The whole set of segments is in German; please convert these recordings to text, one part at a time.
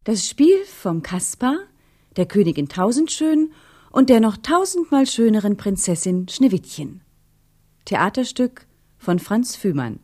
Das Spiel vom Kaspar, der Königin Tausendschön und der noch tausendmal schöneren Prinzessin Schneewittchen. Theaterstück von Franz Fühmann.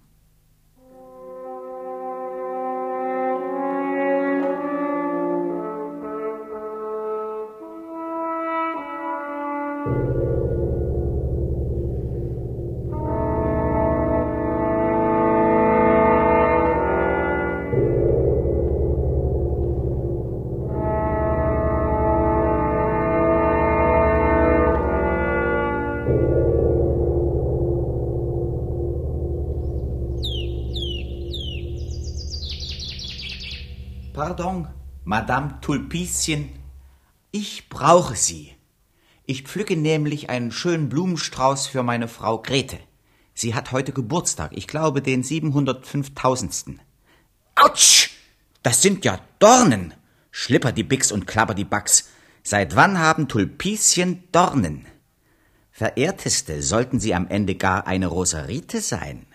Pardon, Madame Tulpischen, ich brauche Sie. Ich pflücke nämlich einen schönen Blumenstrauß für meine Frau Grete. Sie hat heute Geburtstag, ich glaube den 705.000. Autsch! Das sind ja Dornen! Schlipperdiebix und Klapperdiebacks. Seit wann haben Tulpischen Dornen? Verehrteste, sollten Sie am Ende gar eine Rosarite sein?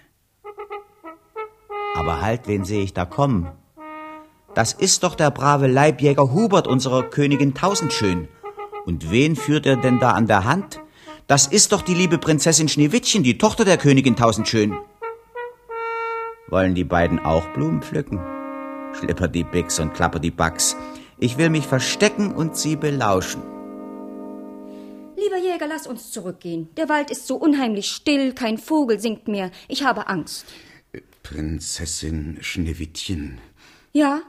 Aber halt, wen sehe ich da kommen? Das ist doch der brave Leibjäger Hubert, unserer Königin Tausendschön. Und wen führt er denn da an der Hand? Das ist doch die liebe Prinzessin Schneewittchen, die Tochter der Königin Tausendschön. Wollen die beiden auch Blumen pflücken? Schlipperdiebix und Klapperdiebacks. Ich will mich verstecken und sie belauschen. Lieber Jäger, lass uns zurückgehen. Der Wald ist so unheimlich still, kein Vogel singt mehr. Ich habe Angst. Prinzessin Schneewittchen. Ja?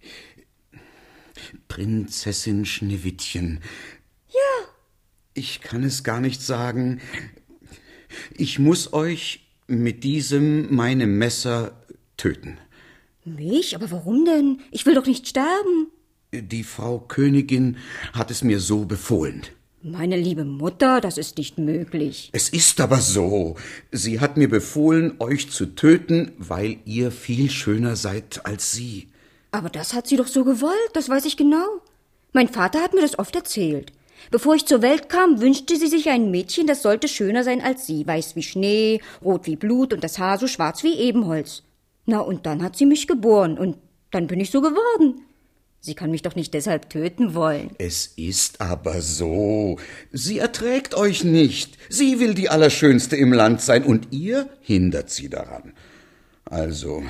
Prinzessin Schneewittchen. Ja. Ich kann es gar nicht sagen. Ich muss euch mit diesem meinem Messer töten. Mich? Aber warum denn? Ich will doch nicht sterben. Die Frau Königin hat es mir so befohlen. Meine liebe Mutter, das ist nicht möglich. Es ist aber so. Sie hat mir befohlen, euch zu töten, weil ihr viel schöner seid als sie. Aber das hat sie doch so gewollt, das weiß ich genau. Mein Vater hat mir das oft erzählt. Bevor ich zur Welt kam, wünschte sie sich ein Mädchen, das sollte schöner sein als sie. Weiß wie Schnee, rot wie Blut und das Haar so schwarz wie Ebenholz. Na, und dann hat sie mich geboren und dann bin ich so geworden. Sie kann mich doch nicht deshalb töten wollen. Es ist aber so. Sie erträgt euch nicht. Sie will die Allerschönste im Land sein und ihr hindert sie daran. Also,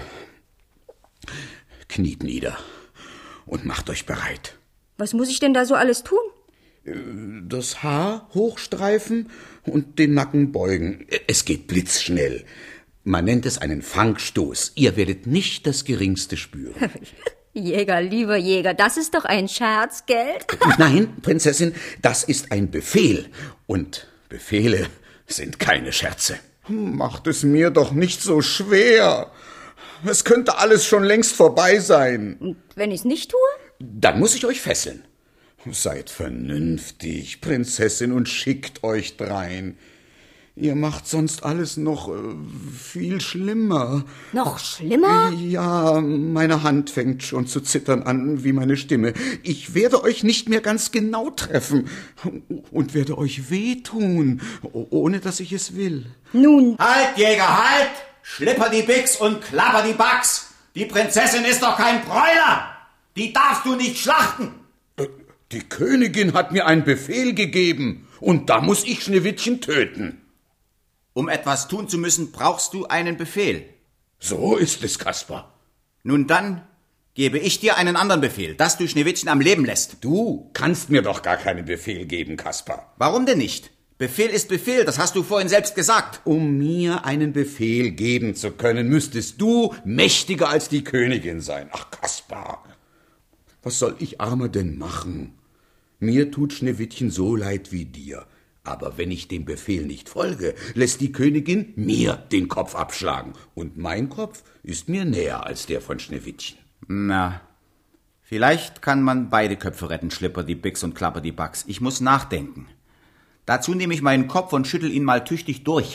kniet nieder und macht euch bereit. Was muss ich denn da so alles tun? Das Haar hochstreifen und den Nacken beugen. Es geht blitzschnell. Man nennt es einen Fangstoß. Ihr werdet nicht das Geringste spüren. Jäger, lieber Jäger, das ist doch ein Scherz, gell? Nein, Prinzessin, das ist ein Befehl. Und Befehle sind keine Scherze. Macht es mir doch nicht so schwer. Es könnte alles schon längst vorbei sein. Und wenn ich's nicht tue? Dann muss ich euch fesseln. Seid vernünftig, Prinzessin, und schickt euch drein. Ihr macht sonst alles noch viel schlimmer. Noch schlimmer? Ja, meine Hand fängt schon zu zittern an, wie meine Stimme. Ich werde euch nicht mehr ganz genau treffen und werde euch wehtun, ohne dass ich es will. Nun. Halt, Jäger, halt! Schlipperdiebix und Klapperdiebacks! Die Prinzessin ist doch kein Bräuler! Die darfst du nicht schlachten! Die Königin hat mir einen Befehl gegeben und da muss ich Schneewittchen töten. Um etwas tun zu müssen, brauchst du einen Befehl. So ist es, Kaspar. Nun dann gebe ich dir einen anderen Befehl, dass du Schneewittchen am Leben lässt. Du kannst mir doch gar keinen Befehl geben, Kaspar. Warum denn nicht? Befehl ist Befehl, das hast du vorhin selbst gesagt. Um mir einen Befehl geben zu können, müsstest du mächtiger als die Königin sein. Ach, Kaspar, was soll ich Armer denn machen? Mir tut Schneewittchen so leid wie dir. Aber wenn ich dem Befehl nicht folge, lässt die Königin mir den Kopf abschlagen. Und mein Kopf ist mir näher als der von Schneewittchen. Na, vielleicht kann man beide Köpfe retten, Schlipperdiebix und Klapperdiebacks. Ich muss nachdenken. Dazu nehme ich meinen Kopf und schüttel ihn mal tüchtig durch.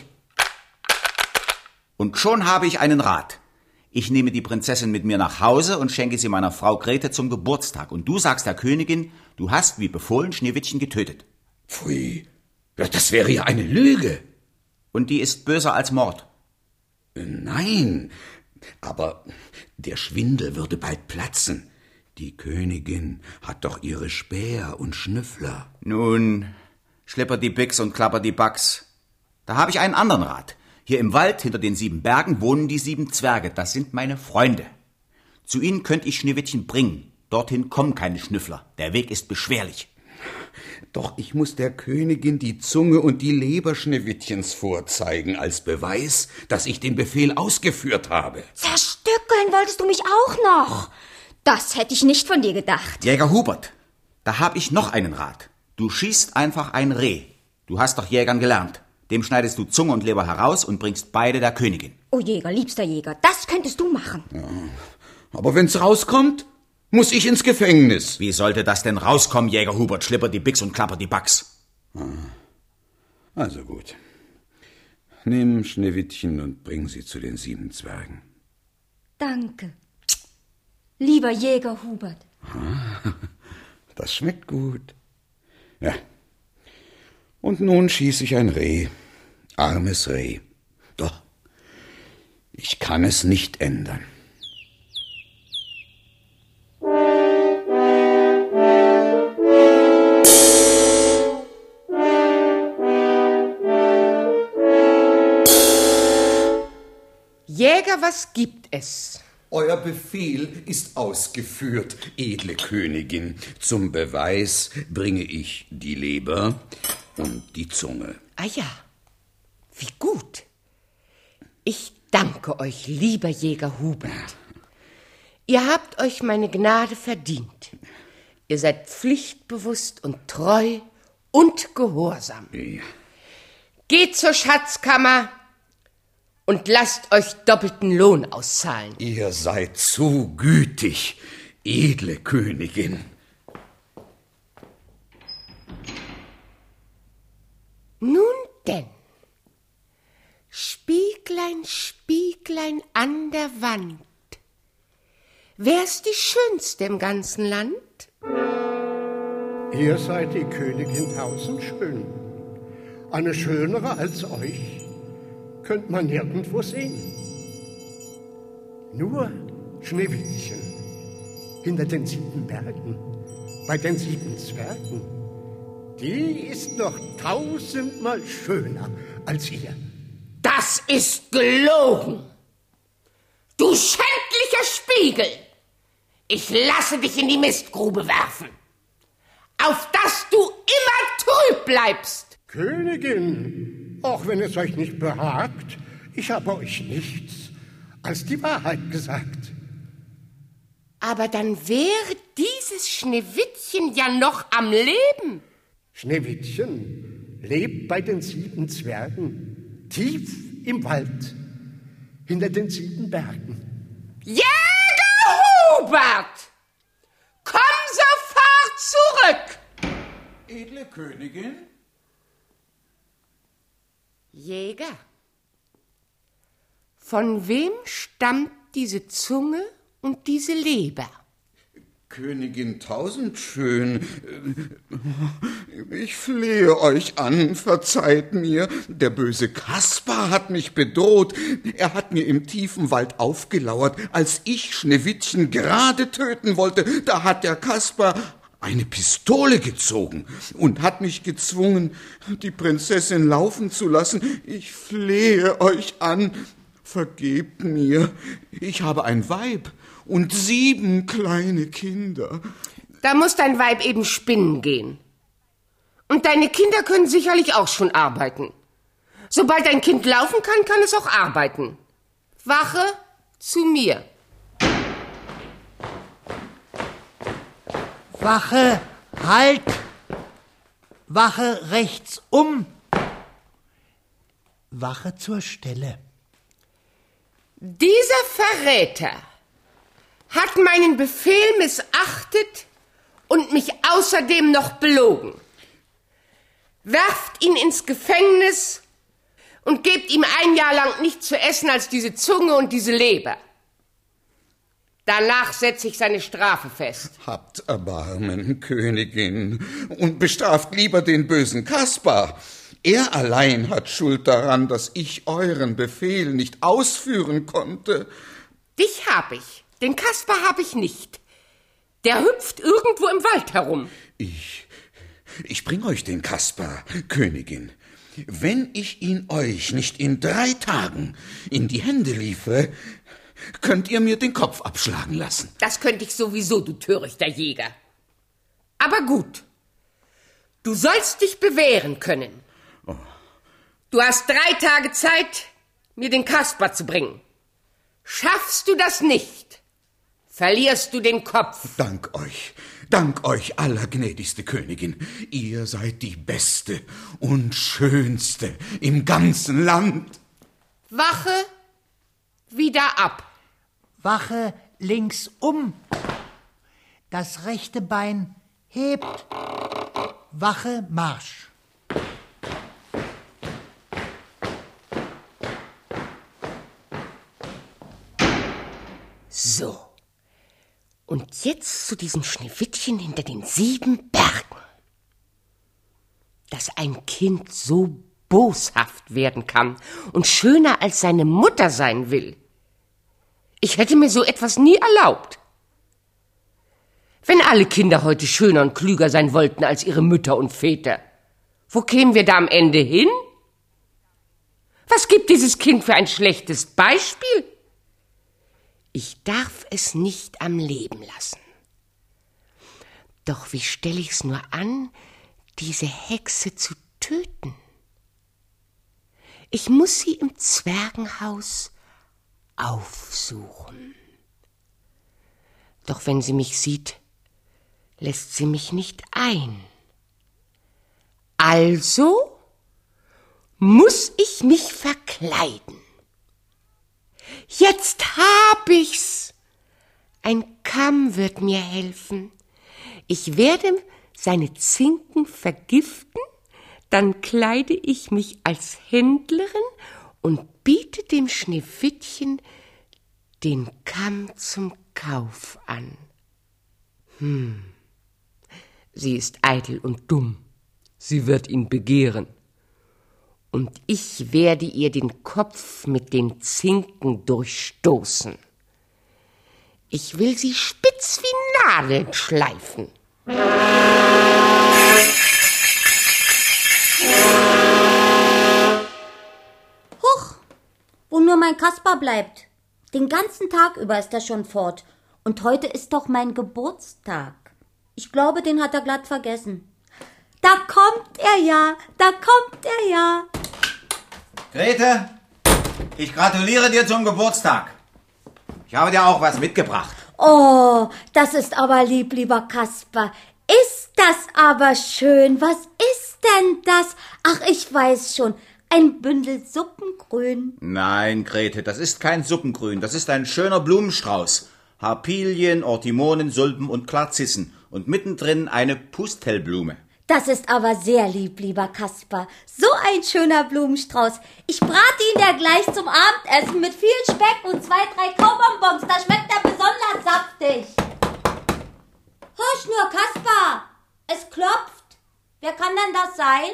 Und schon habe ich einen Rat. Ich nehme die Prinzessin mit mir nach Hause und schenke sie meiner Frau Grete zum Geburtstag. Und du sagst der Königin, du hast, wie befohlen, Schneewittchen getötet. Pfui, ja, das wäre ja eine Lüge. Und die ist böser als Mord. Nein, aber der Schwindel würde bald platzen. Die Königin hat doch ihre Späher und Schnüffler. Nun, Schlipperdi-Bix und Klapperdi-Bax. Da habe ich einen anderen Rat. Hier im Wald hinter den 7 Bergen wohnen die 7 Zwerge. Das sind meine Freunde. Zu ihnen könnte ich Schneewittchen bringen. Dorthin kommen keine Schnüffler. Der Weg ist beschwerlich. Doch ich muss der Königin die Zunge und die Leber Schneewittchens vorzeigen, als Beweis, dass ich den Befehl ausgeführt habe. Zerstückeln wolltest du mich auch noch? Das hätte ich nicht von dir gedacht. Jäger Hubert, da habe ich noch einen Rat. Du schießt einfach ein Reh. Du hast doch Jägern gelernt. Dem schneidest du Zunge und Leber heraus und bringst beide der Königin. Oh Jäger, liebster Jäger, das könntest du machen. Ja, aber wenn's rauskommt, muss ich ins Gefängnis. Wie sollte das denn rauskommen, Jäger Hubert, Schlipperdi-Bix und Klapperdi-Bax? Also gut. Nimm Schneewittchen und bring sie zu den 7 Zwergen. Danke. Lieber Jäger Hubert. Das schmeckt gut. Ja. Und nun schieß ich ein Reh. Armes Reh. Doch, ich kann es nicht ändern. Jäger, was gibt es? Euer Befehl ist ausgeführt, edle Königin. Zum Beweis bringe ich die Leber und die Zunge. Ah ja, wie gut. Ich danke euch, lieber Jäger Hubert. Ihr habt euch meine Gnade verdient. Ihr seid pflichtbewusst und treu und gehorsam. Ja. Geht zur Schatzkammer und lasst euch doppelten Lohn auszahlen. Ihr seid zu gütig, edle Königin. Nun denn, Spieglein, Spieglein an der Wand, wer ist die Schönste im ganzen Land? Ihr seid die Königin tausendschön. Eine schönere als euch könnt man nirgendwo sehen. Nur Schneewittchen hinter den 7 Bergen, bei den 7 Zwergen. Die ist noch 1000-mal schöner als ihr. Das ist gelogen. Du schändlicher Spiegel! Ich lasse dich in die Mistgrube werfen, auf dass du immer trüb bleibst. Königin, auch wenn es euch nicht behagt, ich habe euch nichts als die Wahrheit gesagt. Aber dann wäre dieses Schneewittchen ja noch am Leben. Schneewittchen lebt bei den 7 Zwergen, tief im Wald, hinter den 7 Bergen. Jäger Hubert! Komm sofort zurück! Edle Königin? Jäger, von wem stammt diese Zunge und diese Leber? Königin Tausendschön, ich flehe euch an, verzeiht mir. Der böse Kaspar hat mich bedroht. Er hat mir im tiefen Wald aufgelauert, als ich Schneewittchen gerade töten wollte. Da hat der Kaspar eine Pistole gezogen und hat mich gezwungen, die Prinzessin laufen zu lassen. Ich flehe euch an, vergebt mir. Ich habe ein Weib und 7 kleine Kinder. Da muss dein Weib eben spinnen gehen. Und deine Kinder können sicherlich auch schon arbeiten. Sobald dein Kind laufen kann, kann es auch arbeiten. Wache zu mir. Wache, halt! Wache rechts um! Wache zur Stelle. Dieser Verräter hat meinen Befehl missachtet und mich außerdem noch belogen. Werft ihn ins Gefängnis und gebt ihm 1 Jahr lang nichts zu essen als diese Zunge und diese Leber. Danach setze ich seine Strafe fest. Habt Erbarmen, Königin, und bestraft lieber den bösen Kaspar. Er allein hat Schuld daran, dass ich euren Befehl nicht ausführen konnte. Dich hab ich, den Kaspar hab ich nicht. Der hüpft irgendwo im Wald herum. Ich bring euch den Kaspar, Königin. Wenn ich ihn euch nicht in 3 Tagen in die Hände liefere, könnt ihr mir den Kopf abschlagen lassen. Das könnte ich sowieso, du törichter Jäger. Aber gut. Du sollst dich bewähren können. Oh. Du hast 3 Tage Zeit, mir den Kaspar zu bringen. Schaffst du das nicht, verlierst du den Kopf. Dank euch, allergnädigste Königin. Ihr seid die beste und schönste im ganzen Land. Wache wieder ab. Wache links um. Das rechte Bein hebt. Wache Marsch. So. Und jetzt zu diesem Schneewittchen hinter den 7 Bergen. Dass ein Kind so boshaft werden kann und schöner als seine Mutter sein will. Ich hätte mir so etwas nie erlaubt. Wenn alle Kinder heute schöner und klüger sein wollten als ihre Mütter und Väter, wo kämen wir da am Ende hin? Was gibt dieses Kind für ein schlechtes Beispiel? Ich darf es nicht am Leben lassen. Doch wie stelle ich's nur an, diese Hexe zu töten? Ich muss sie im Zwergenhaus aufsuchen. Doch wenn sie mich sieht, lässt sie mich nicht ein. Also muss ich mich verkleiden. Jetzt hab ich's. Ein Kamm wird mir helfen. Ich werde seine Zinken vergiften, dann kleide ich mich als Händlerin und biete dem Schneewittchen den Kamm zum Kauf an. Sie ist eitel und dumm. Sie wird ihn begehren. Und ich werde ihr den Kopf mit den Zinken durchstoßen. Ich will sie spitz wie Nadeln schleifen. Huch, wo nur mein Kaspar bleibt. Den ganzen Tag über ist er schon fort. Und heute ist doch mein Geburtstag. Ich glaube, den hat er glatt vergessen. Da kommt er ja, da kommt er ja. Grete, ich gratuliere dir zum Geburtstag. Ich habe dir auch was mitgebracht. Oh, das ist aber lieb, lieber Kaspar. Ist das aber schön. Was ist denn das? Ach, ich weiß schon. Ein Bündel Suppengrün. Nein, Grete, das ist kein Suppengrün. Das ist ein schöner Blumenstrauß. Harpilien, Ortimonen, Sulpen und Klarzissen. Und mittendrin eine Pustelblume. Das ist aber sehr lieb, lieber Kaspar. So ein schöner Blumenstrauß. Ich brate ihn ja gleich zum Abendessen mit viel Speck und 2, 3 Kaubonbons. Da schmeckt er besonders saftig. Hörst nur, Kaspar. Es klopft. Wer kann denn das sein?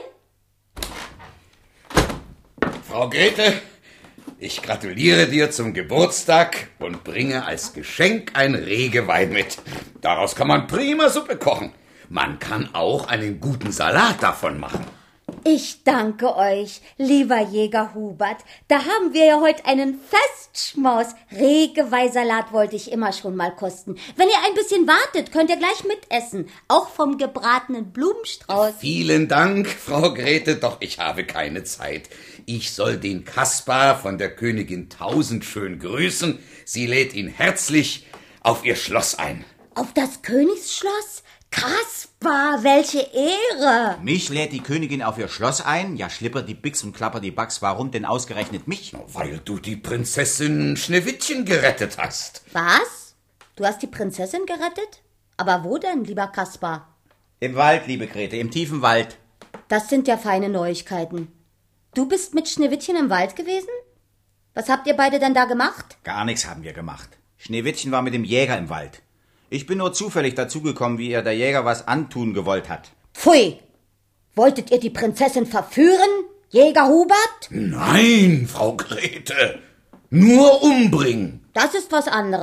Frau Grete, ich gratuliere dir zum Geburtstag und bringe als Geschenk ein Regewein mit. Daraus kann man prima Suppe kochen. Man kann auch einen guten Salat davon machen. Ich danke euch, lieber Jäger Hubert. Da haben wir ja heute einen Festschmaus. Regeweihsalat wollte ich immer schon mal kosten. Wenn ihr ein bisschen wartet, könnt ihr gleich mitessen. Auch vom gebratenen Blumenstrauß. Vielen Dank, Frau Grete, doch ich habe keine Zeit. Ich soll den Kaspar von der Königin Tausendschön grüßen. Sie lädt ihn herzlich auf ihr Schloss ein. Auf das Königsschloss? Kaspar, welche Ehre! Mich lädt die Königin auf ihr Schloss ein? Ja, schlipper die Bix und klapper die Bax. Warum denn ausgerechnet mich? Weil du die Prinzessin Schneewittchen gerettet hast. Was? Du hast die Prinzessin gerettet? Aber wo denn, lieber Kaspar? Im Wald, liebe Grete, im tiefen Wald. Das sind ja feine Neuigkeiten. Du bist mit Schneewittchen im Wald gewesen? Was habt ihr beide denn da gemacht? Gar nichts haben wir gemacht. Schneewittchen war mit dem Jäger im Wald. Ich bin nur zufällig dazugekommen, wie ihr der Jäger was antun gewollt hat. Pfui! Wolltet ihr die Prinzessin verführen, Jäger Hubert? Nein, Frau Grete, nur umbringen. Das ist was anderes.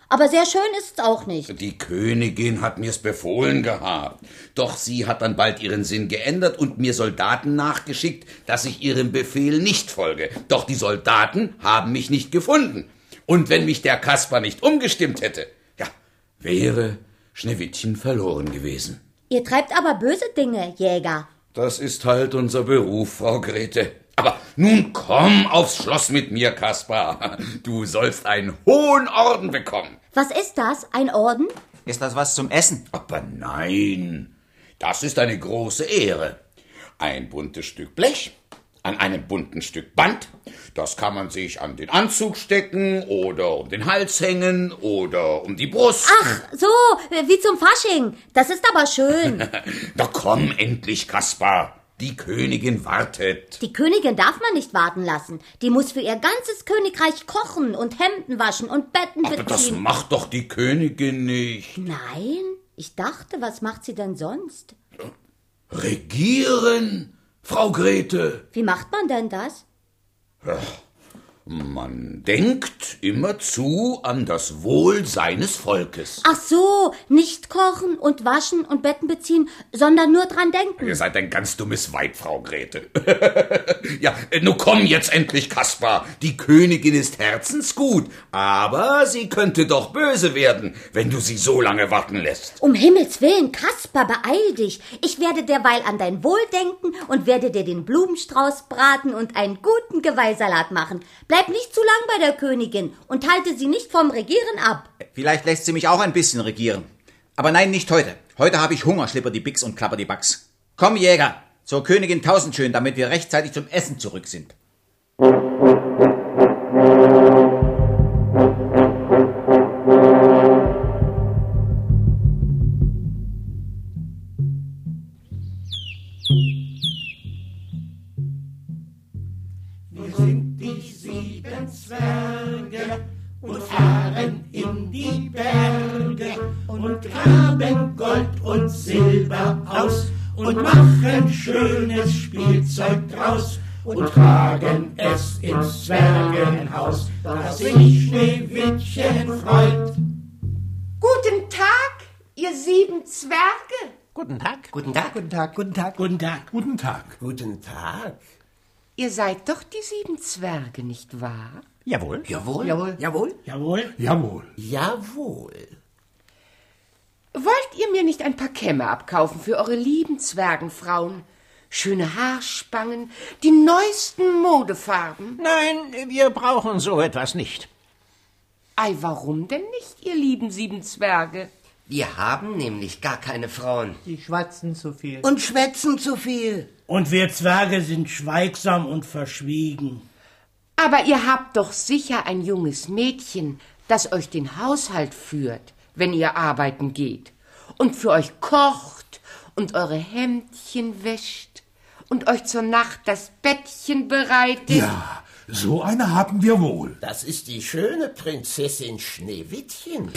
Aber sehr schön ist's auch nicht. Die Königin hat mir's befohlen gehabt. Doch sie hat dann bald ihren Sinn geändert und mir Soldaten nachgeschickt, dass ich ihrem Befehl nicht folge. Doch die Soldaten haben mich nicht gefunden. Und wenn mich der Kaspar nicht umgestimmt hätte, ja, wäre Schneewittchen verloren gewesen. Ihr treibt aber böse Dinge, Jäger. Das ist halt unser Beruf, Frau Grete. Aber nun komm aufs Schloss mit mir, Kaspar. Du sollst einen hohen Orden bekommen. Was ist das? Ein Orden? Ist das was zum Essen? Aber nein, das ist eine große Ehre. Ein buntes Stück Blech an einem bunten Stück Band. Das kann man sich an den Anzug stecken oder um den Hals hängen oder um die Brust. Ach, so, wie zum Fasching. Das ist aber schön. Da komm endlich, Kaspar. Die Königin wartet. Die Königin darf man nicht warten lassen. Die muss für ihr ganzes Königreich kochen und Hemden waschen und Betten Aber das beziehen. macht doch die Königin nicht. Nein, ich dachte, was macht sie denn sonst? Regieren, Frau Grete. Wie macht man denn das? Man denkt immerzu an das Wohl seines Volkes. Ach so, nicht kochen und waschen und Betten beziehen, sondern nur dran denken. Ihr seid ein ganz dummes Weib, Frau Grete. Ja, nun komm jetzt endlich, Kaspar. Die Königin ist herzensgut, aber sie könnte doch böse werden, wenn du sie so lange warten lässt. Um Himmels Willen, Kaspar, beeil dich. Ich werde derweil an dein Wohl denken und werde dir den Blumenstrauß braten und einen guten Geweihsalat machen. Bleib nicht zu lang bei der Königin und halte sie nicht vom Regieren ab. Vielleicht lässt sie mich auch ein bisschen regieren. Aber nein, nicht heute. Heute habe ich Hunger, schlipper die Bix und klapper die Backs. Komm, Jäger, zur Königin Tausendschön, damit wir rechtzeitig zum Essen zurück sind. Und fahren in die Berge und graben Gold und Silber aus und machen schönes Spielzeug draus und tragen es ins Zwergenhaus, dass sich Schneewittchen freut. Guten Tag, ihr 7 Zwerge. Guten Tag. Guten Tag. Guten Tag. Guten Tag. Guten Tag. Guten Tag. Guten Tag. Ihr seid doch die 7 Zwerge, nicht wahr? Jawohl. Jawohl. Jawohl. Jawohl. Jawohl. Jawohl. Jawohl. Wollt ihr mir nicht ein paar Kämme abkaufen für eure lieben Zwergenfrauen? Schöne Haarspangen, die neuesten Modefarben. Nein, wir brauchen so etwas nicht. Ei, warum denn nicht, ihr lieben 7 Zwerge? Wir haben nämlich gar keine Frauen. Die schwatzen zu viel. Und schwätzen zu viel. Und wir Zwerge sind schweigsam und verschwiegen. Aber ihr habt doch sicher ein junges Mädchen, das euch den Haushalt führt, wenn ihr arbeiten geht, und für euch kocht und eure Hemdchen wäscht und euch zur Nacht das Bettchen bereitet. Ja, so eine haben wir wohl. Das ist die schöne Prinzessin Schneewittchen.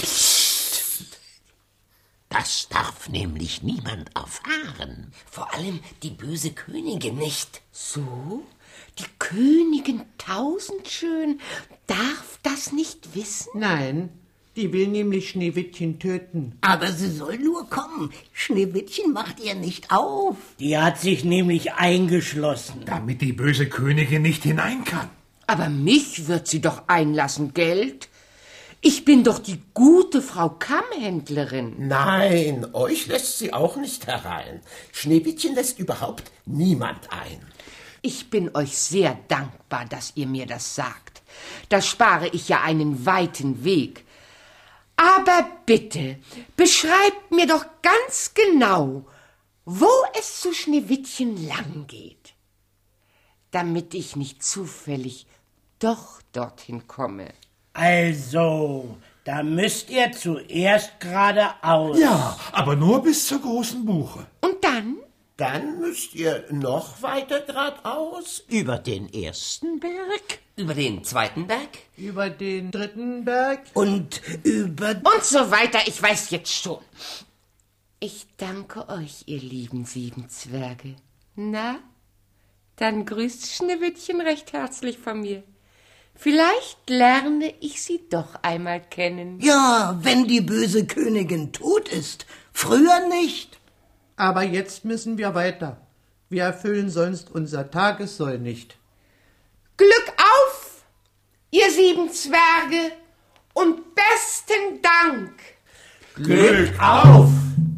Das darf nämlich niemand erfahren. Vor allem die böse Königin nicht. So? Die Königin Tausendschön darf das nicht wissen? Nein, die will nämlich Schneewittchen töten. Aber sie soll nur kommen. Schneewittchen macht ihr nicht auf. Die hat sich nämlich eingeschlossen. Damit die böse Königin nicht hinein kann. Aber mich wird sie doch einlassen, Geld. Ich bin doch die gute Frau Kammhändlerin. Nein, euch lässt sie auch nicht herein. Schneewittchen lässt überhaupt niemand ein. Ich bin euch sehr dankbar, dass ihr mir das sagt. Da spare ich ja einen weiten Weg. Aber bitte, beschreibt mir doch ganz genau, wo es zu Schneewittchen lang geht, damit ich nicht zufällig doch dorthin komme. Also, da müsst ihr zuerst geradeaus. Ja, aber nur bis zur großen Buche. Und dann? Dann müsst ihr noch weiter geradeaus. Über den ersten Berg? Über den zweiten Berg? Über den 3. Berg? Und über... Und so weiter, ich weiß jetzt schon. Ich danke euch, ihr lieben 7 Zwerge. Na, dann grüßt Schneewittchen recht herzlich von mir. Vielleicht lerne ich sie doch einmal kennen. Ja, wenn die böse Königin tot ist. Früher nicht. Aber jetzt müssen wir weiter. Wir erfüllen sonst unser Tagessoll nicht. Glück auf, ihr 7 Zwerge, und besten Dank. Glück auf!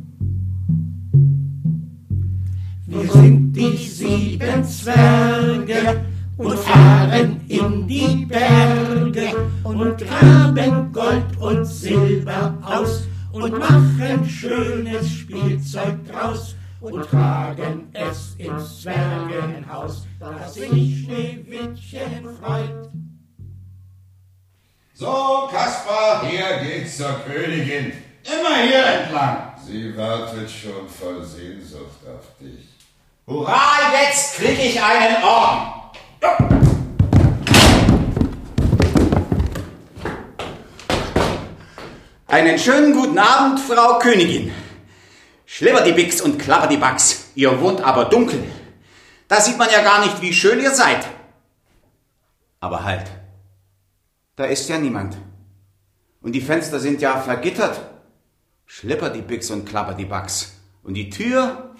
Wir sind die 7 Zwerge und fahren in die Berge und graben Gold und Silber aus und machen schönes Spielzeug draus und tragen es ins Zwergenhaus, dass sich Schneewittchen freut. So, Kaspar, hier geht's zur Königin. Immer hier entlang. Sie wartet schon voll Sehnsucht auf dich. Hurra, jetzt krieg ich einen Orden. Einen schönen guten Abend, Frau Königin. Schlibberdiebix und Klapperdibax, ihr wohnt aber dunkel. Da sieht man ja gar nicht, wie schön ihr seid. Aber halt, da ist ja niemand. Und die Fenster sind ja vergittert. Schlipperdiebix und Klapperdibax. Und die Tür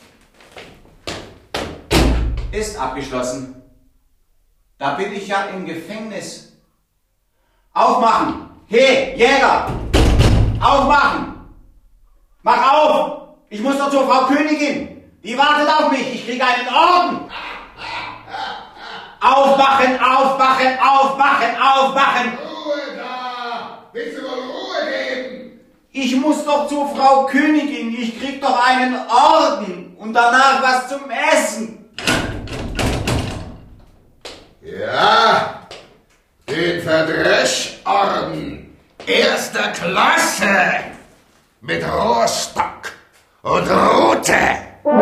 ist abgeschlossen. Da bin ich ja im Gefängnis. Aufmachen! Hey, Jäger! Aufmachen! Mach auf! Ich muss doch zur Frau Königin! Die wartet auf mich! Ich kriege einen Orden! Aufwachen! Aufwachen! Aufwachen! Aufwachen! Ruhe da! Willst du wohl Ruhe geben? Ich muss doch zur Frau Königin! Ich krieg doch einen Orden! Und danach was zum Essen! Ja, den Verdreschorden. 1. Klasse. Mit Rohrstock und Rute.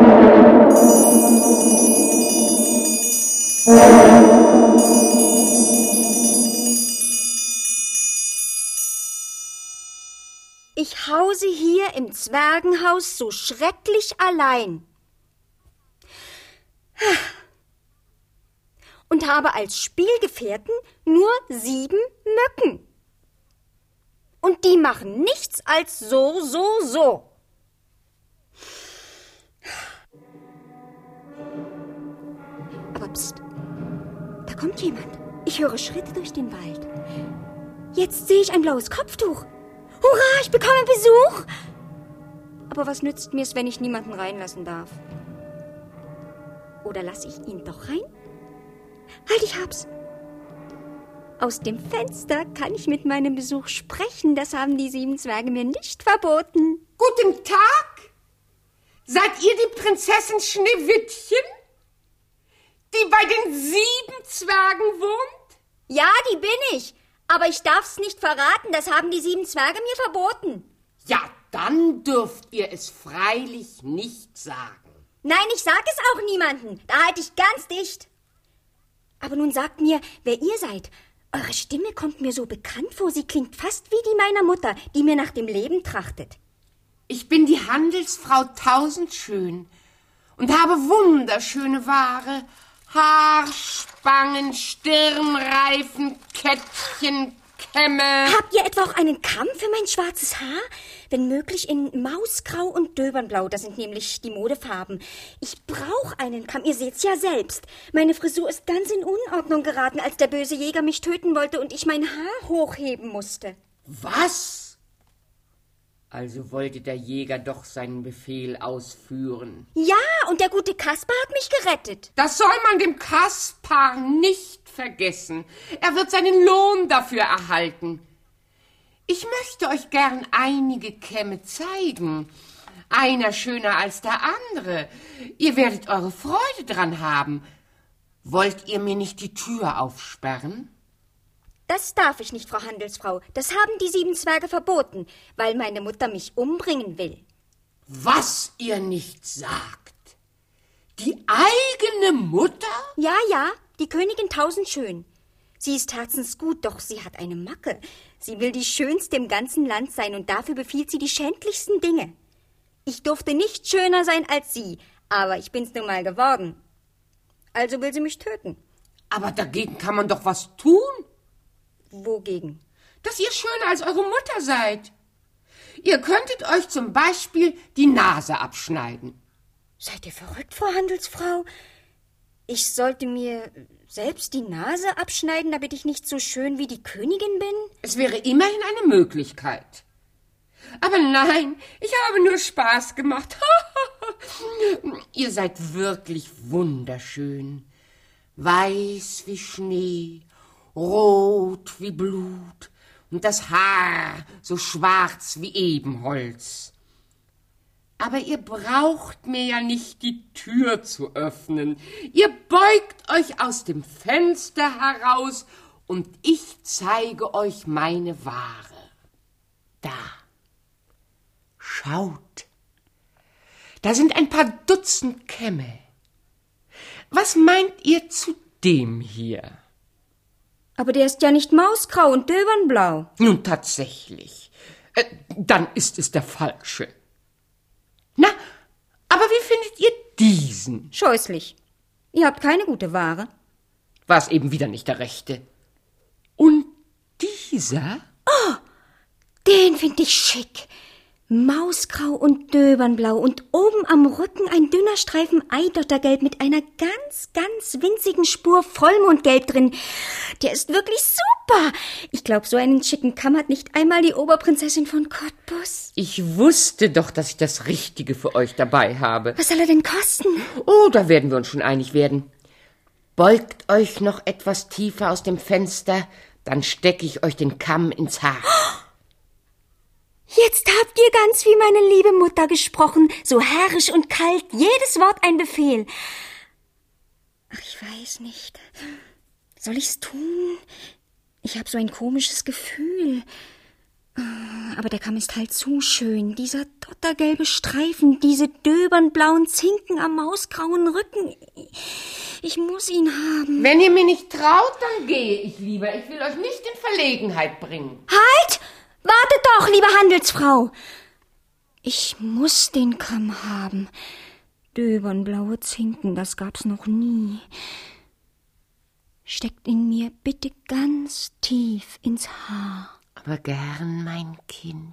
Ich hause hier im Zwergenhaus so schrecklich allein. Und habe als Spielgefährten nur 7 Mücken. Und die machen nichts als so. Aber pst, da kommt jemand. Ich höre Schritte durch den Wald. Jetzt sehe ich ein blaues Kopftuch. Hurra, ich bekomme Besuch. Aber was nützt mir's, wenn ich niemanden reinlassen darf? Oder lasse ich ihn doch rein? Halt, ich hab's. Aus dem Fenster kann ich mit meinem Besuch sprechen. Das haben die 7 Zwerge mir nicht verboten. Guten Tag. Seid ihr die Prinzessin Schneewittchen, die bei den 7 Zwergen wohnt? Ja, die bin ich. Aber ich darf's nicht verraten. Das haben die 7 Zwerge mir verboten. Ja, dann dürft ihr es freilich nicht sagen. Nein, ich sag es auch niemandem. Da halte ich ganz dicht. Aber nun sagt mir, wer ihr seid. Eure Stimme kommt mir so bekannt vor. Sie klingt fast wie die meiner Mutter, die mir nach dem Leben trachtet. Ich bin die Handelsfrau Tausendschön und habe wunderschöne Ware. Haarspangen, Stirnreifen, Kettchen, Kämme. Habt ihr etwa auch einen Kamm für mein schwarzes Haar? Wenn möglich in Mausgrau und Döbernblau, das sind nämlich die Modefarben. Ich brauche einen Kamm, ihr seht's ja selbst. Meine Frisur ist ganz in Unordnung geraten, als der böse Jäger mich töten wollte und ich mein Haar hochheben musste. Was? Also wollte der Jäger doch seinen Befehl ausführen. Ja, und der gute Kaspar hat mich gerettet. Das soll man dem Kaspar nicht vergessen. Er wird seinen Lohn dafür erhalten. Ich möchte euch gern einige Kämme zeigen. Einer schöner als der andere. Ihr werdet eure Freude dran haben. Wollt ihr mir nicht die Tür aufsperren? Das darf ich nicht, Frau Handelsfrau. Das haben die 7 Zwerge verboten, weil meine Mutter mich umbringen will. Was ihr nicht sagt. Die eigene Mutter? Ja, die Königin Tausendschön. Sie ist herzensgut, doch sie hat eine Macke. Sie will die Schönste im ganzen Land sein und dafür befiehlt sie die schändlichsten Dinge. Ich durfte nicht schöner sein als sie, aber ich bin's nun mal geworden. Also will sie mich töten. Aber dagegen kann man doch was tun. Wogegen? Dass ihr schöner als eure Mutter seid. Ihr könntet euch zum Beispiel die Nase abschneiden. Seid ihr verrückt, Frau Handelsfrau? Ich sollte mir selbst die Nase abschneiden, damit ich nicht so schön wie die Königin bin? Es wäre immerhin eine Möglichkeit. Aber nein, ich habe nur Spaß gemacht. Ihr seid wirklich wunderschön. Weiß wie Schnee, rot wie Blut und das Haar so schwarz wie Ebenholz. Aber ihr braucht mir ja nicht die Tür zu öffnen. Ihr beugt euch aus dem Fenster heraus und ich zeige euch meine Ware. Da. Schaut. Da sind ein paar Dutzend Kämme. Was meint ihr zu dem hier? Aber der ist ja nicht mausgrau und silbernblau. Nun tatsächlich. Dann ist es der falsche. Na, aber wie findet ihr diesen? Scheußlich. Ihr habt keine gute Ware. War es eben wieder nicht der rechte. Und dieser? Oh, den finde ich schick. Mausgrau und döbernblau und oben am Rücken ein dünner Streifen Eidottergelb mit einer ganz, ganz winzigen Spur Vollmondgelb drin. Der ist wirklich super. Ich glaube, so einen schicken Kamm hat nicht einmal die Oberprinzessin von Cottbus. Ich wusste doch, dass ich das Richtige für euch dabei habe. Was soll er denn kosten? Oh, da werden wir uns schon einig werden. Beugt euch noch etwas tiefer aus dem Fenster, dann stecke ich euch den Kamm ins Haar. Jetzt habt ihr ganz wie meine liebe Mutter gesprochen, so herrisch und kalt, jedes Wort ein Befehl. Ach, ich weiß nicht. Soll ich's tun? Ich habe so ein komisches Gefühl. Aber der Kamm ist halt zu schön. Dieser dottergelbe Streifen, diese döbernblauen Zinken am mausgrauen Rücken. Ich muss ihn haben. Wenn ihr mir nicht traut, dann gehe ich lieber. Ich will euch nicht in Verlegenheit bringen. Halt! Wartet doch, liebe Handelsfrau. Ich muss den Kamm haben. Döbernblaue Zinken, das gab's noch nie. Steckt ihn mir bitte ganz tief ins Haar. Aber gern, mein Kind.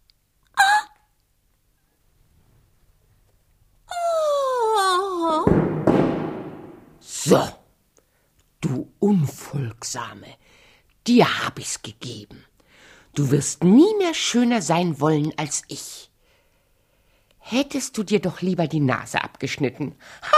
Oh. So, du Unfolgsame, dir hab ich's gegeben. Du wirst nie mehr schöner sein wollen als ich. Hättest du dir doch lieber die Nase abgeschnitten.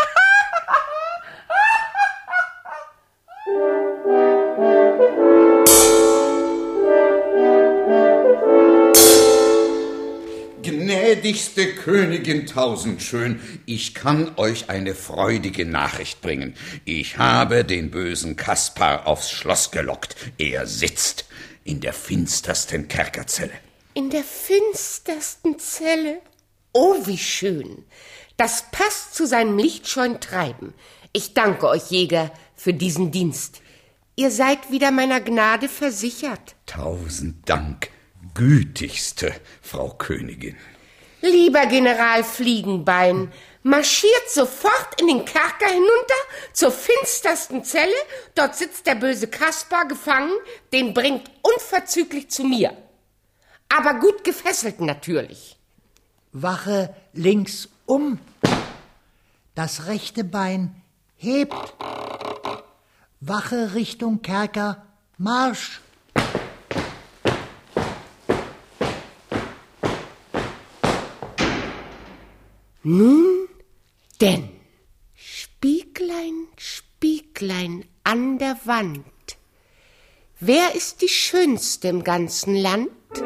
Gnädigste Königin Tausendschön, ich kann euch eine freudige Nachricht bringen. Ich habe den bösen Kaspar aufs Schloss gelockt. Er sitzt in der finstersten Kerkerzelle. In der finstersten Zelle? Oh, wie schön. Das passt zu seinem lichtscheuen Treiben. Ich danke euch, Jäger, für diesen Dienst. Ihr seid wieder meiner Gnade versichert. 1000 Dank, gütigste Frau Königin. Lieber General Fliegenbein, marschiert sofort in den Kerker hinunter zur finstersten Zelle. Dort sitzt der böse Kaspar gefangen, den bringt unverzüglich zu mir. Aber gut gefesselt natürlich. Wache links um. Das rechte Bein hebt. Wache Richtung Kerker, Marsch. Nun denn, Spieglein, Spieglein an der Wand, wer ist die Schönste im ganzen Land?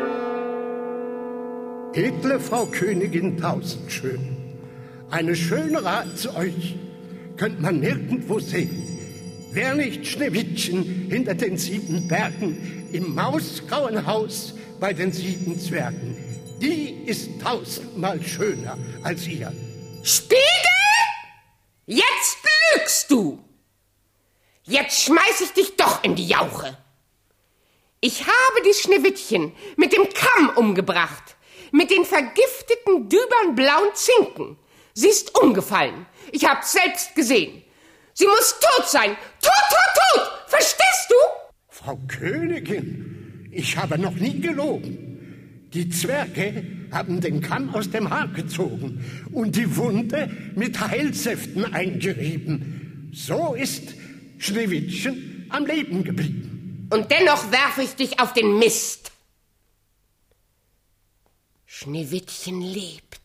Edle Frau Königin Tausendschön, eine schönere als euch könnt man nirgendwo sehen. Wer nicht Schneewittchen hinter den 7 Bergen im mausgrauen Haus bei den 7 Zwergen, die ist 1000-mal schöner als ihr. Spiegel! Jetzt lügst du! Jetzt schmeiß ich dich doch in die Jauche. Ich habe die Schneewittchen mit dem Kamm umgebracht, mit den vergifteten dübernblauen Zinken. Sie ist umgefallen. Ich hab's selbst gesehen. Sie muss tot sein. Tot, tot, tot! Verstehst du? Frau Königin, ich habe noch nie gelogen. Die Zwerge haben den Kamm aus dem Haar gezogen und die Wunde mit Heilsäften eingerieben. So ist Schneewittchen am Leben geblieben. Und dennoch werfe ich dich auf den Mist. Schneewittchen lebt.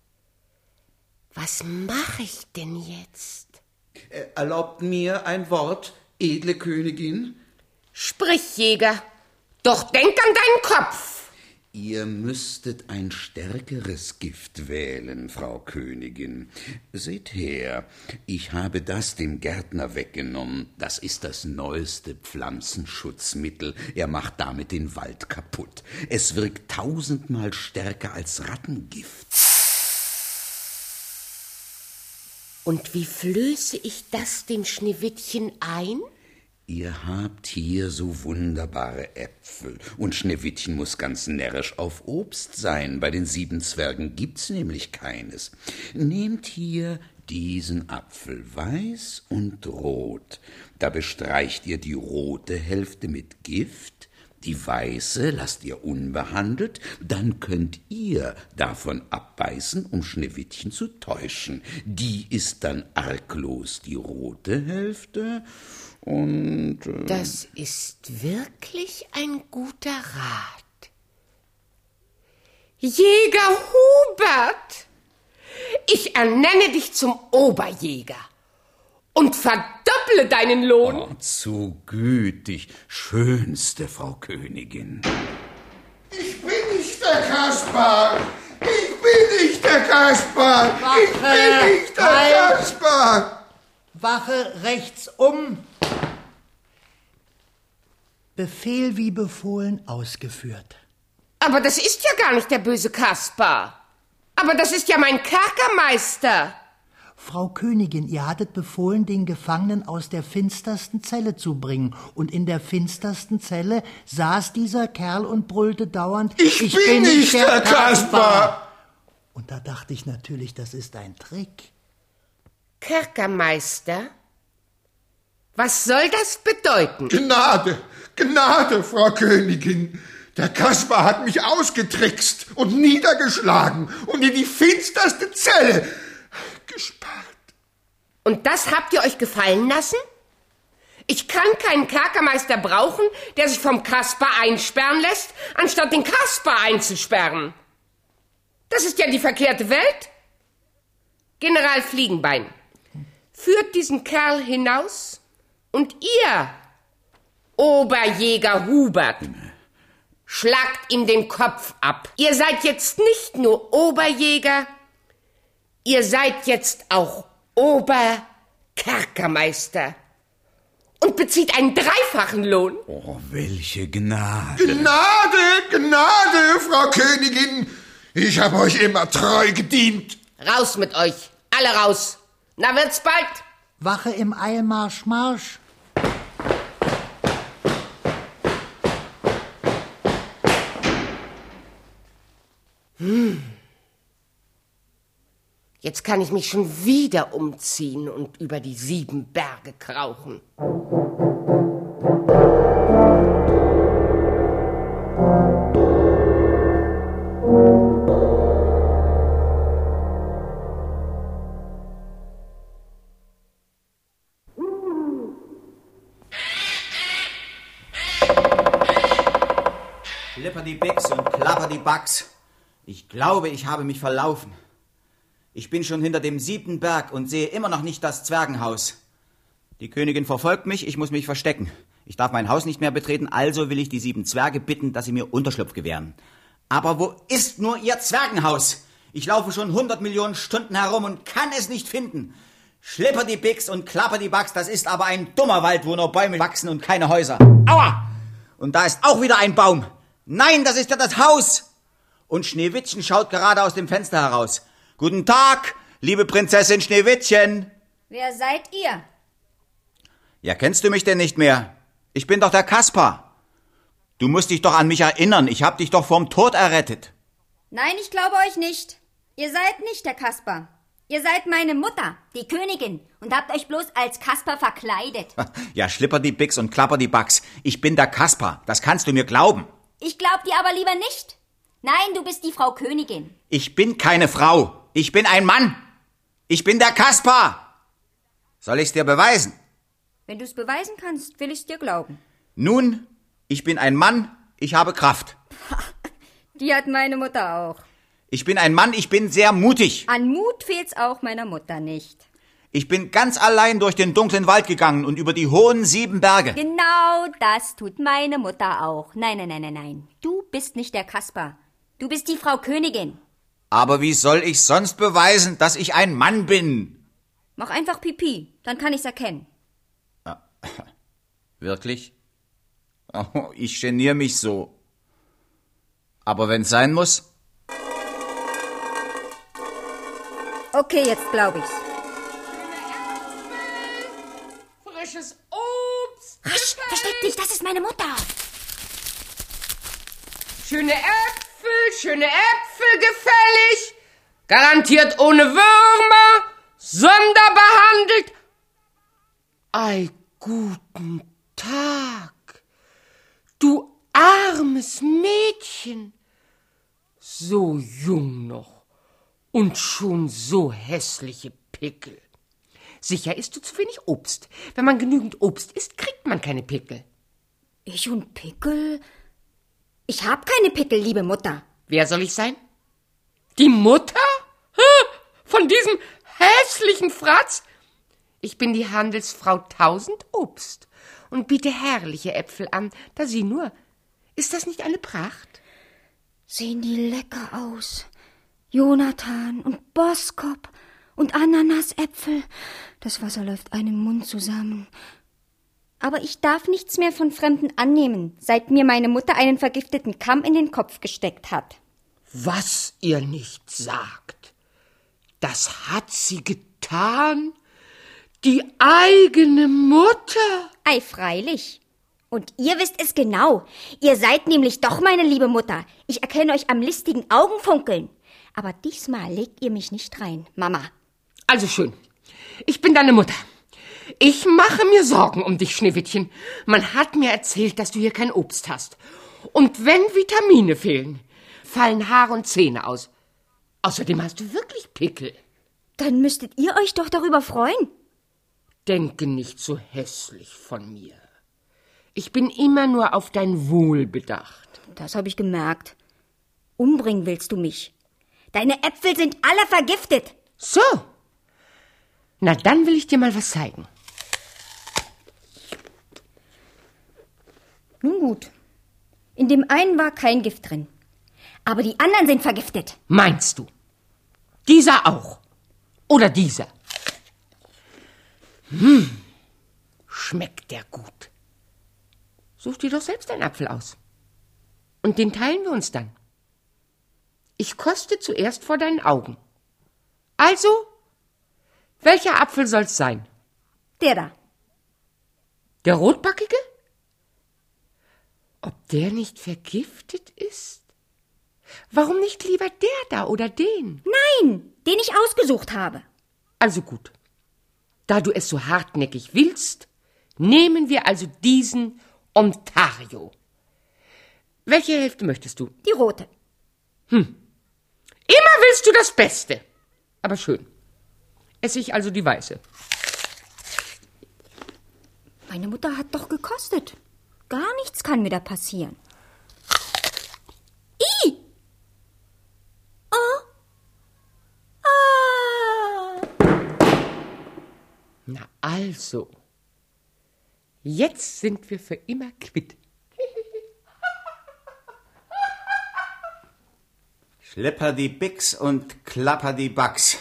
Was mache ich denn jetzt? Erlaubt mir ein Wort, edle Königin? Sprich, Jäger, doch denk an deinen Kopf. Ihr müsstet ein stärkeres Gift wählen, Frau Königin. Seht her, ich habe das dem Gärtner weggenommen. Das ist das neueste Pflanzenschutzmittel. Er macht damit den Wald kaputt. Es wirkt 1000-mal stärker als Rattengift. Und wie flöße ich das dem Schneewittchen ein? Ihr habt hier so wunderbare Äpfel, und Schneewittchen muss ganz närrisch auf Obst sein. Bei den 7 Zwergen gibt's nämlich keines. Nehmt hier diesen Apfel, weiß und rot. Da bestreicht ihr die rote Hälfte mit Gift, die weiße lasst ihr unbehandelt, dann könnt ihr davon abbeißen, um Schneewittchen zu täuschen. Die ist dann arglos die rote Hälfte. Und das ist wirklich ein guter Rat. Jäger Hubert, ich ernenne dich zum Oberjäger und verdopple deinen Lohn. Oh, zu gütig, schönste Frau Königin. Ich bin nicht der Kaspar! Ich bin nicht der Kaspar! Ich bin nicht der Kaspar! Wache rechts um! Befehl wie befohlen ausgeführt. Aber das ist ja gar nicht der böse Kaspar. Aber das ist ja mein Kerkermeister. Frau Königin, ihr hattet befohlen, den Gefangenen aus der finstersten Zelle zu bringen. Und in der finstersten Zelle saß dieser Kerl und brüllte dauernd, ich bin nicht der Kaspar. Und da dachte ich natürlich, das ist ein Trick. Kerkermeister? Was soll das bedeuten? Gnade, Gnade, Frau Königin. Der Kaspar hat mich ausgetrickst und niedergeschlagen und in die finsterste Zelle gesperrt. Und das habt ihr euch gefallen lassen? Ich kann keinen Kerkermeister brauchen, der sich vom Kaspar einsperren lässt, anstatt den Kaspar einzusperren. Das ist ja die verkehrte Welt. General Fliegenbein, führt diesen Kerl hinaus und ihr, Oberjäger Hubert, schlagt ihm den Kopf ab. Ihr seid jetzt nicht nur Oberjäger, ihr seid jetzt auch Oberkerkermeister und bezieht einen 3-fachen Lohn. Oh, welche Gnade. Gnade, Gnade, Frau Königin. Ich habe euch immer treu gedient. Raus mit euch, alle raus. Na, wird's bald. Wache im Eilmarsch, Marsch. Jetzt kann ich mich schon wieder umziehen und über die 7 Berge krauchen. Schlipperdi-Bix und Klapperdi-Bax. Ich glaube, ich habe mich verlaufen. Ich bin schon hinter dem 7. Berg und sehe immer noch nicht das Zwergenhaus. Die Königin verfolgt mich, ich muss mich verstecken. Ich darf mein Haus nicht mehr betreten, also will ich die 7 Zwerge bitten, dass sie mir Unterschlupf gewähren. Aber wo ist nur ihr Zwergenhaus? Ich laufe schon 100 Millionen Stunden herum und kann es nicht finden. Schlipperdi-Bix und Klapperdi-Bax, das ist aber ein dummer Wald, wo nur Bäume wachsen und keine Häuser. Aua! Und da ist auch wieder ein Baum. Nein, das ist ja das Haus. Und Schneewittchen schaut gerade aus dem Fenster heraus. Guten Tag, liebe Prinzessin Schneewittchen. Wer seid ihr? Ja, kennst du mich denn nicht mehr? Ich bin doch der Kaspar. Du musst dich doch an mich erinnern. Ich hab dich doch vom Tod errettet. Nein, ich glaube euch nicht. Ihr seid nicht der Kaspar. Ihr seid meine Mutter, die Königin, und habt euch bloß als Kasper verkleidet. Ja, Schlipperdi-Bix und Klapperdi-Bax. Ich bin der Kasper, das kannst du mir glauben. Ich glaub dir aber lieber nicht. Nein, du bist die Frau Königin. Ich bin keine Frau, ich bin ein Mann. Ich bin der Kasper. Soll ich's dir beweisen? Wenn du's beweisen kannst, will ich's dir glauben. Nun, ich bin ein Mann, ich habe Kraft. Die hat meine Mutter auch. Ich bin ein Mann, ich bin sehr mutig. An Mut fehlt's auch meiner Mutter nicht. Ich bin ganz allein durch den dunklen Wald gegangen und über die hohen 7 Berge. Genau das tut meine Mutter auch. Nein. Du bist nicht der Kasper. Du bist die Frau Königin. Aber wie soll ich sonst beweisen, dass ich ein Mann bin? Mach einfach Pipi, dann kann ich's erkennen. Wirklich? Oh, ich geniere mich so. Aber wenn's sein muss... Okay, jetzt glaub ich's. Frisches Obst. Rasch, versteck dich, das ist meine Mutter. Schöne Äpfel gefällig. Garantiert ohne Würmer, sonderbehandelt. Ei, guten Tag. Du armes Mädchen. So jung noch. Und schon so hässliche Pickel. Sicher isst du zu wenig Obst. Wenn man genügend Obst isst, kriegt man keine Pickel. Ich und Pickel? Ich hab keine Pickel, liebe Mutter. Wer soll ich sein? Die Mutter? Von diesem hässlichen Fratz? Ich bin die Handelsfrau 1000 Obst und biete herrliche Äpfel an. Da sieh nur. Ist das nicht eine Pracht? Sehen die lecker aus. Jonathan und Boskop und Ananasäpfel. Das Wasser läuft einem im Mund zusammen. Aber ich darf nichts mehr von Fremden annehmen, seit mir meine Mutter einen vergifteten Kamm in den Kopf gesteckt hat. Was ihr nicht sagt, das hat sie getan? Die eigene Mutter? Ei, freilich. Und ihr wisst es genau. Ihr seid nämlich doch meine liebe Mutter. Ich erkenne euch am listigen Augenfunkeln. Aber diesmal legt ihr mich nicht rein, Mama. Also schön. Ich bin deine Mutter. Ich mache mir Sorgen um dich, Schneewittchen. Man hat mir erzählt, dass du hier kein Obst hast. Und wenn Vitamine fehlen, fallen Haare und Zähne aus. Außerdem hast du wirklich Pickel. Dann müsstet ihr euch doch darüber freuen. Denke nicht so hässlich von mir. Ich bin immer nur auf dein Wohl bedacht. Das habe ich gemerkt. Umbringen willst du mich. Deine Äpfel sind alle vergiftet. So. Na, dann will ich dir mal was zeigen. Nun gut. In dem einen war kein Gift drin. Aber die anderen sind vergiftet. Meinst du? Dieser auch. Oder dieser. Schmeckt der gut. Such dir doch selbst einen Apfel aus. Und den teilen wir uns dann. Ich koste zuerst vor deinen Augen. Also, welcher Apfel soll's sein? Der da. Der rotbackige? Ob der nicht vergiftet ist? Warum nicht lieber der da oder den? Nein, den ich ausgesucht habe. Also gut. Da du es so hartnäckig willst, nehmen wir also diesen Ontario. Welche Hälfte möchtest du? Die rote. Immer willst du das Beste. Aber schön. Esse ich also die weiße. Meine Mutter hat doch gekostet. Gar nichts kann mir da passieren. I! Oh! Ah! Na also. Jetzt sind wir für immer quitt. Schlipperdi-Bix und Klapperdi-Bax.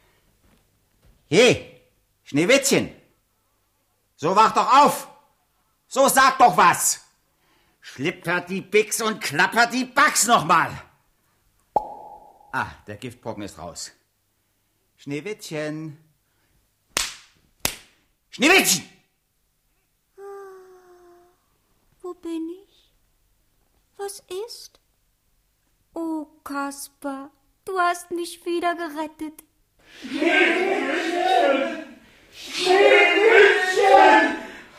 Hey, Schneewittchen! So wach doch auf! So sag doch was! Schlipperdi-Bix und Klapperdi-Bax nochmal! Ah, der Giftbrocken ist raus. Schneewittchen! Schneewittchen! Wo bin ich? Was ist? Oh, Kasper, du hast mich wieder gerettet. Schneewittchen! Schneewittchen!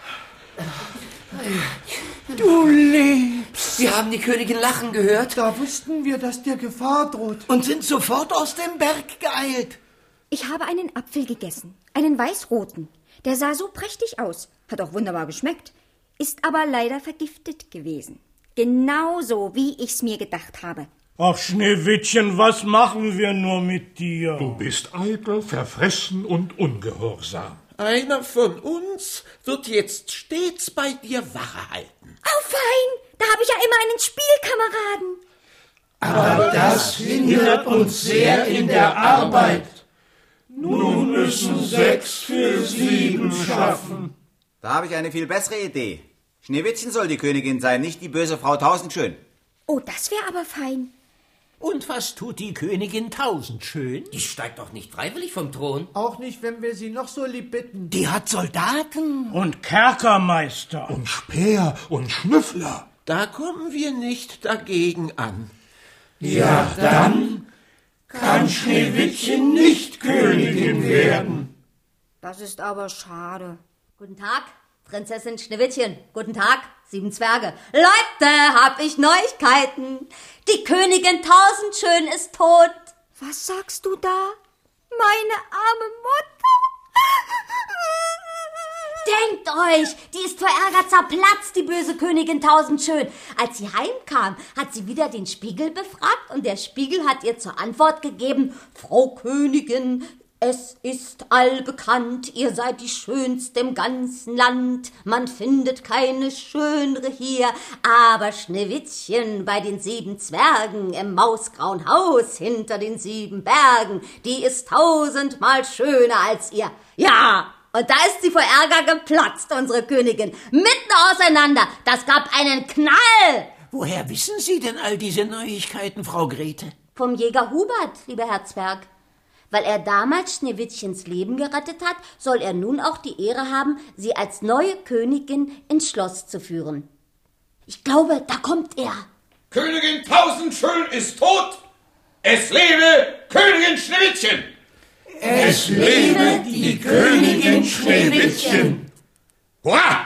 Du lebst! Wir haben die Königin lachen gehört. Da wussten wir, dass dir Gefahr droht. Und sind sofort aus dem Berg geeilt. Ich habe einen Apfel gegessen, einen weißroten. Der sah so prächtig aus, hat auch wunderbar geschmeckt, ist aber leider vergiftet gewesen. Genauso, wie ich's mir gedacht habe. Ach, Schneewittchen, was machen wir nur mit dir? Du bist eitel, verfressen und ungehorsam. Einer von uns wird jetzt stets bei dir Wache halten. Oh, fein! Da habe ich ja immer einen Spielkameraden. Aber das hindert uns sehr in der Arbeit. Nun müssen 6 für 7 schaffen. Da habe ich eine viel bessere Idee. Schneewittchen soll die Königin sein, nicht die böse Frau Tausendschön. Oh, das wäre aber fein. Und was tut die Königin Tausendschön? Die steigt doch nicht freiwillig vom Thron. Auch nicht, wenn wir sie noch so lieb bitten. Die hat Soldaten. Und Kerkermeister. Und Späher und Schnüffler. Da kommen wir nicht dagegen an. Ja, dann kann Schneewittchen nicht Königin werden. Das ist aber schade. Guten Tag, Prinzessin Schneewittchen. Guten Tag, 7 Zwerge. Leute, hab ich Neuigkeiten. Die Königin Tausendschön ist tot. Was sagst du da? Meine arme Mutter. Denkt euch, die ist vor Ärger zerplatzt, die böse Königin Tausendschön. Als sie heimkam, hat sie wieder den Spiegel befragt und der Spiegel hat ihr zur Antwort gegeben: Frau Königin, es ist allbekannt, ihr seid die Schönste im ganzen Land. Man findet keine Schönere hier, aber Schneewittchen bei den 7 Zwergen im mausgrauen Haus hinter den 7 Bergen, die ist 1000-mal schöner als ihr. Ja, und da ist sie vor Ärger geplatzt, unsere Königin. Mitten auseinander, das gab einen Knall. Woher wissen Sie denn all diese Neuigkeiten, Frau Grete? Vom Jäger Hubert, lieber Herr Zwerg. Weil er damals Schneewittchens Leben gerettet hat, soll er nun auch die Ehre haben, sie als neue Königin ins Schloss zu führen. Ich glaube, da kommt er. Königin Tausendschön ist tot! Es lebe Königin Schneewittchen! Es lebe die Königin Schneewittchen! Hurra!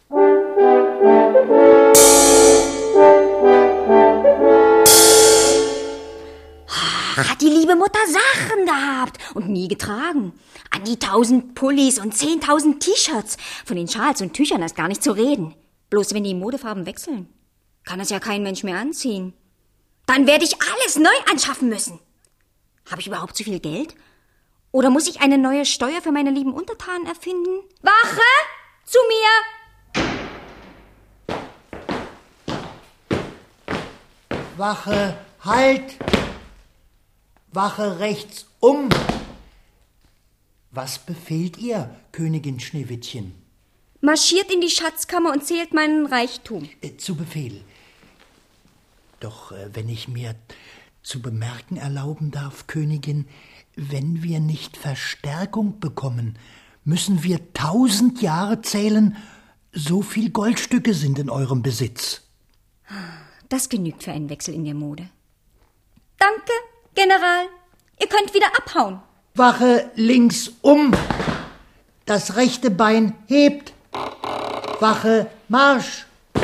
Hat die liebe Mutter Sachen gehabt und nie getragen. An die 1000 Pullis und 10.000 T-Shirts. Von den Schals und Tüchern ist gar nicht zu reden. Bloß wenn die Modefarben wechseln, kann das ja kein Mensch mehr anziehen. Dann werde ich alles neu anschaffen müssen. Habe ich überhaupt zu viel Geld? Oder muss ich eine neue Steuer für meine lieben Untertanen erfinden? Wache! Zu mir! Wache, halt! Wache rechts um! Was befehlt ihr, Königin Schneewittchen? Marschiert in die Schatzkammer und zählt meinen Reichtum. Zu Befehl. Doch wenn ich mir zu bemerken erlauben darf, Königin, wenn wir nicht Verstärkung bekommen, müssen wir 1000 Jahre zählen, so viel Goldstücke sind in eurem Besitz. Das genügt für einen Wechsel in der Mode. Danke, General. Ihr könnt wieder abhauen. Wache links um. Das rechte Bein hebt. Wache Marsch.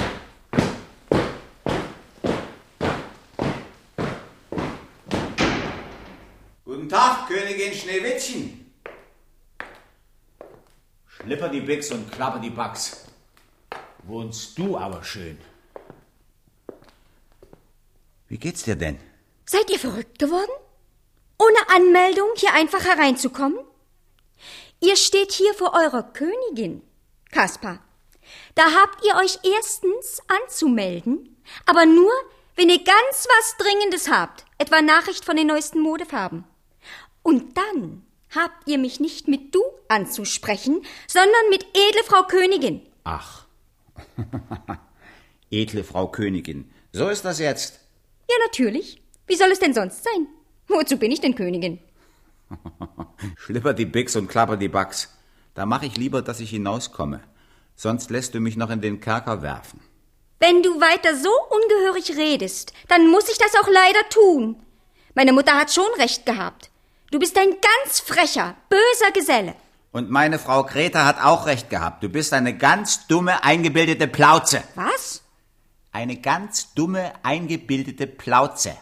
Guten Tag, Königin Schneewittchen. Schlipper die Bix und klapper die Bax. Wohnst du aber schön. Wie geht's dir denn? Seid ihr verrückt geworden? Ohne Anmeldung hier einfach hereinzukommen? Ihr steht hier vor eurer Königin, Kaspar. Da habt ihr euch erstens anzumelden, aber nur, wenn ihr ganz was Dringendes habt, etwa Nachricht von den neuesten Modefarben. Und dann habt ihr mich nicht mit du anzusprechen, sondern mit edle Frau Königin. Ach, edle Frau Königin, so ist das jetzt? Ja, natürlich. Wie soll es denn sonst sein? Wozu bin ich denn Königin? Schlipper die Bix und klapper die Bax. Da mach ich lieber, dass ich hinauskomme. Sonst lässt du mich noch in den Kerker werfen. Wenn du weiter so ungehörig redest, dann muss ich das auch leider tun. Meine Mutter hat schon recht gehabt. Du bist ein ganz frecher, böser Geselle. Und meine Frau Grete hat auch recht gehabt. Du bist eine ganz dumme, eingebildete Plauze. Was? Eine ganz dumme, eingebildete Plauze.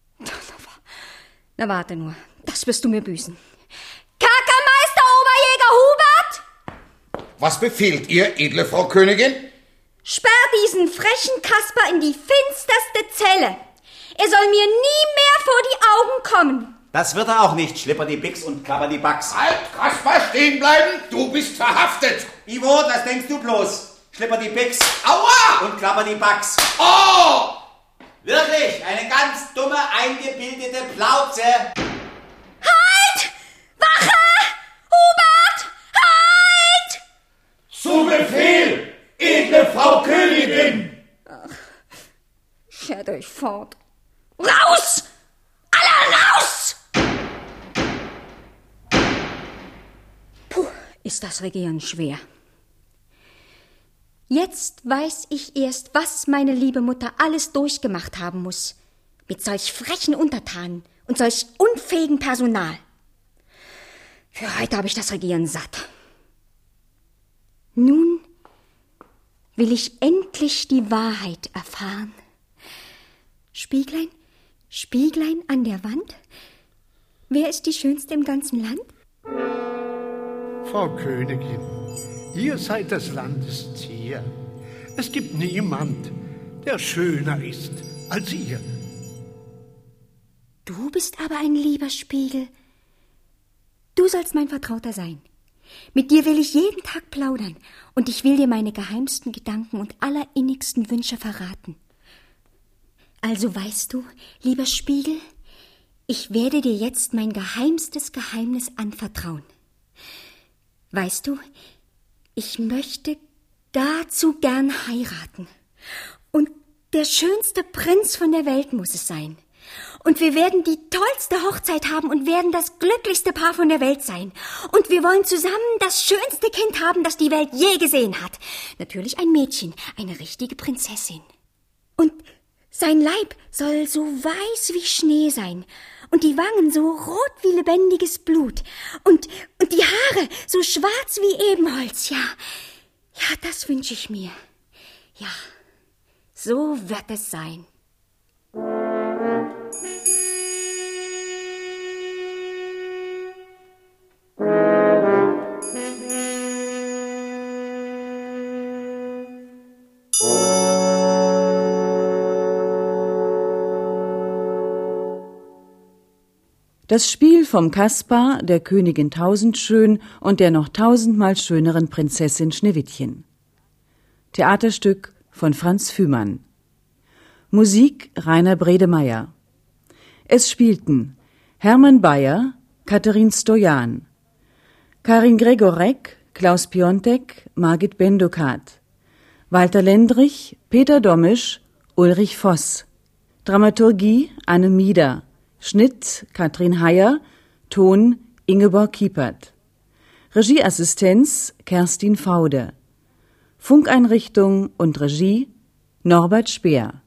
Na warte nur, das wirst du mir büßen. Kerkermeister Oberjäger Hubert! Was befiehlt ihr, edle Frau Königin? Sperr diesen frechen Kasper in die finsterste Zelle. Er soll mir nie mehr vor die Augen kommen. Das wird er auch nicht, Schlipperdi-Bix und Klapperdi-Bax. Halt, Kasper, stehen bleiben! Du bist verhaftet! Ivo, das denkst du bloß. Schlipperdi-Bix. Aua! Und Klapperdi-Bax. Oh! Wirklich, eine ganz dumme, eingebildete Plauze. Halt! Wache! Hubert! Halt! Zu Befehl, edle Frau Königin! Ach, schert euch fort. Raus! Alle raus! Puh, ist das Regieren schwer. Jetzt weiß ich erst, was meine liebe Mutter alles durchgemacht haben muss. Mit solch frechen Untertanen und solch unfähigem Personal. Für heute habe ich das Regieren satt. Nun will ich endlich die Wahrheit erfahren. Spieglein, Spieglein an der Wand, wer ist die Schönste im ganzen Land? Frau Königin, ihr seid des Landes Zier. Es gibt niemand, der schöner ist als ihr. Du bist aber ein lieber Spiegel. Du sollst mein Vertrauter sein. Mit dir will ich jeden Tag plaudern und ich will dir meine geheimsten Gedanken und allerinnigsten Wünsche verraten. Also weißt du, lieber Spiegel, ich werde dir jetzt mein geheimstes Geheimnis anvertrauen. Weißt du, ich möchte gar zu gern heiraten. Und der schönste Prinz von der Welt muss es sein. Und wir werden die tollste Hochzeit haben und werden das glücklichste Paar von der Welt sein. Und wir wollen zusammen das schönste Kind haben, das die Welt je gesehen hat. Natürlich ein Mädchen, eine richtige Prinzessin. Und sein Leib soll so weiß wie Schnee sein und die Wangen so rot wie lebendiges Blut und die Haare so schwarz wie Ebenholz. Ja, das wünsche ich mir. Ja, so wird es sein. Das Spiel vom Kaspar, der Königin Tausendschön und der noch tausendmal schöneren Prinzessin Schneewittchen. Theaterstück von Franz Fühmann. Musik Rainer Bredemeier. Es spielten Hermann Bayer, Katharin Stojan, Karin Gregorek, Klaus Piontek, Margit Bendokat, Walter Lendrich, Peter Domisch, Ulrich Voss. Dramaturgie Anne Mieder. Schnitt Katrin Heyer, Ton Ingeborg Kiepert. Regieassistenz Kerstin Faude. Funkeinrichtung und Regie Norbert Speer.